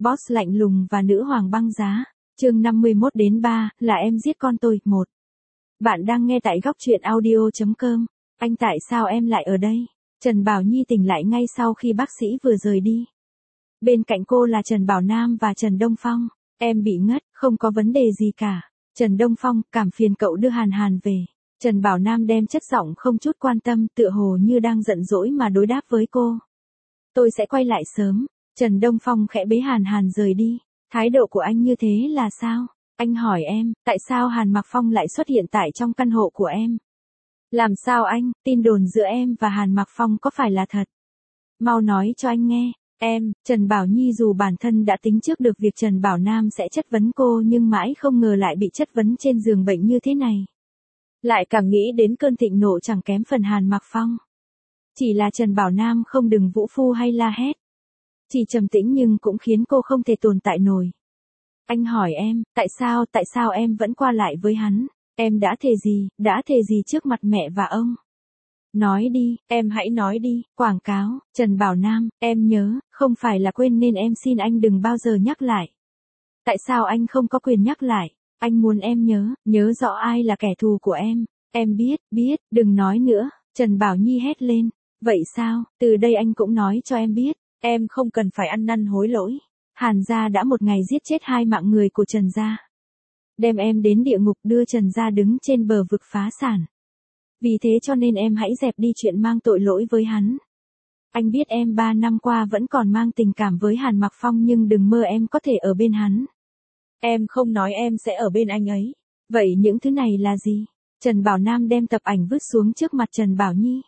Boss lạnh lùng và nữ hoàng băng giá. Chương 51-3, là em giết con tôi. 1. Bạn đang nghe tại góc truyện audio.com. Anh tại sao em lại ở đây? Trần Bảo Nhi tỉnh lại ngay sau khi bác sĩ vừa rời đi. Bên cạnh cô là Trần Bảo Nam và Trần Đông Phong. Em bị ngất, không có vấn đề gì cả. Trần Đông Phong, cảm phiền cậu đưa Hàn Hàn về. Trần Bảo Nam đem chất giọng không chút quan tâm, tựa hồ như đang giận dỗi mà đối đáp với cô. Tôi sẽ quay lại sớm. Trần Đông Phong khẽ bế Hàn Hàn rời đi. Thái độ của anh như thế là sao? Anh hỏi em, tại sao Hàn Mặc Phong lại xuất hiện tại trong căn hộ của em? Làm sao anh, tin đồn giữa em và Hàn Mặc Phong có phải là thật? Mau nói cho anh nghe. Em, Trần Bảo Nhi dù bản thân đã tính trước được việc Trần Bảo Nam sẽ chất vấn cô nhưng mãi không ngờ lại bị chất vấn trên giường bệnh như thế này. Lại càng nghĩ đến cơn thịnh nộ chẳng kém phần Hàn Mặc Phong. Chỉ là Trần Bảo Nam không đừng vũ phu hay la hét. Chỉ trầm tĩnh nhưng cũng khiến cô không thể tồn tại nổi. Anh hỏi em, tại sao em vẫn qua lại với hắn? Em đã thề gì trước mặt mẹ và ông? Nói đi, em hãy nói đi. Quảng cáo, Trần Bảo Nam, em nhớ, không phải là quên nên em xin anh đừng bao giờ nhắc lại. Tại sao anh không có quyền nhắc lại? Anh muốn em nhớ rõ ai là kẻ thù của em. Em biết, đừng nói nữa. Trần Bảo Nhi hét lên. Vậy sao, từ đây anh cũng nói cho em biết. Em không cần phải ăn năn hối lỗi. Hàn gia đã một ngày giết chết 2 mạng người của Trần gia. Đem em đến địa ngục đưa Trần gia đứng trên bờ vực phá sản. Vì thế cho nên em hãy dẹp đi chuyện mang tội lỗi với hắn. Anh biết em 3 năm qua vẫn còn mang tình cảm với Hàn Mặc Phong nhưng đừng mơ em có thể ở bên hắn. Em không nói em sẽ ở bên anh ấy. Vậy những thứ này là gì? Trần Bảo Nam đem tập ảnh vứt xuống trước mặt Trần Bảo Nhi.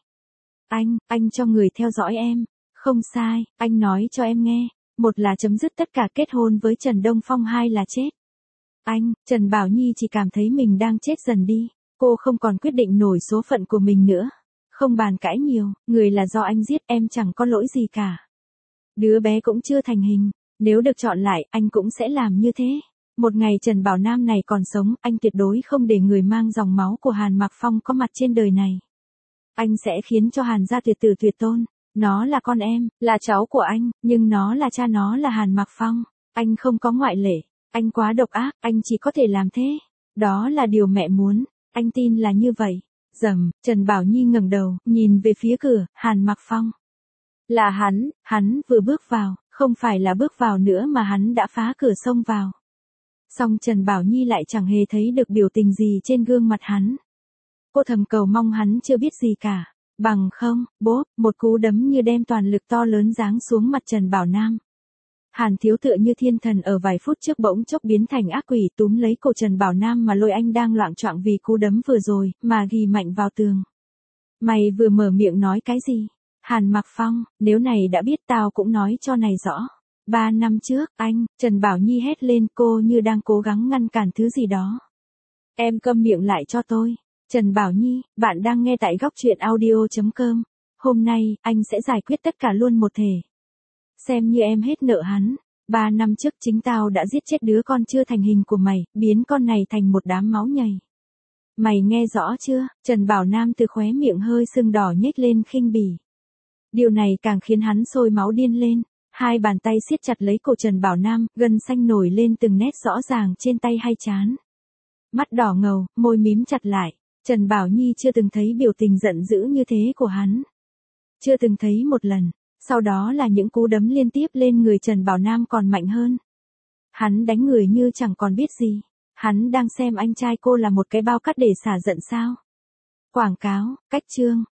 Anh cho người theo dõi em. Không sai, anh nói cho em nghe. 1 là chấm dứt tất cả kết hôn với Trần Đông Phong, 2 là chết. Trần Bảo Nhi chỉ cảm thấy mình đang chết dần đi. Cô không còn quyết định nổi số phận của mình nữa. Không bàn cãi nhiều, người là do anh giết, em chẳng có lỗi gì cả. Đứa bé cũng chưa thành hình, nếu được chọn lại, anh cũng sẽ làm như thế. Một ngày Trần Bảo Nam này còn sống, anh tuyệt đối không để người mang dòng máu của Hàn Mặc Phong có mặt trên đời này. Anh sẽ khiến cho Hàn gia tuyệt tử tuyệt tôn. Nó là con em, là cháu của anh, nhưng nó là cha nó là Hàn Mặc Phong. Anh không có ngoại lệ. Anh quá độc ác, anh chỉ có thể làm thế. Đó là điều mẹ muốn. Anh tin là như vậy. Rầm, Trần Bảo Nhi ngẩng đầu, nhìn về phía cửa, Hàn Mặc Phong. Là hắn vừa bước vào, không phải là bước vào nữa mà hắn đã phá cửa xông vào. Song Trần Bảo Nhi lại chẳng hề thấy được biểu tình gì trên gương mặt hắn. Cô thầm cầu mong hắn chưa biết gì cả. Bằng không, bốp, một cú đấm như đem toàn lực to lớn giáng xuống mặt Trần Bảo Nam. Hàn Thiếu tựa như thiên thần ở vài phút trước bỗng chốc biến thành ác quỷ túm lấy cổ Trần Bảo Nam mà lôi anh đang loạng choạng vì cú đấm vừa rồi, mà ghì mạnh vào tường. Mày vừa mở miệng nói cái gì? Hàn Mặc Phong, nếu này đã biết tao cũng nói cho này rõ. 3 năm trước, Trần Bảo Nhi hét lên, cô như đang cố gắng ngăn cản thứ gì đó. Em câm miệng lại cho tôi. Trần Bảo Nhi, bạn đang nghe tại góc truyện audio.com. Hôm nay, anh sẽ giải quyết tất cả luôn một thể. Xem như em hết nợ hắn. 3 năm trước chính tao đã giết chết đứa con chưa thành hình của mày, biến con này thành một đám máu nhầy. Mày nghe rõ chưa? Trần Bảo Nam từ khóe miệng hơi sưng đỏ nhếch lên khinh bỉ. Điều này càng khiến hắn sôi máu điên lên. 2 bàn tay siết chặt lấy cổ Trần Bảo Nam, gân xanh nổi lên từng nét rõ ràng trên tay hay trán. Mắt đỏ ngầu, môi mím chặt lại. Trần Bảo Nhi chưa từng thấy biểu tình giận dữ như thế của hắn. Chưa từng thấy một lần. Sau đó là những cú đấm liên tiếp lên người Trần Bảo Nam còn mạnh hơn. Hắn đánh người như chẳng còn biết gì. Hắn đang xem anh trai cô là một cái bao cát để xả giận sao? Quảng cáo, cách chương.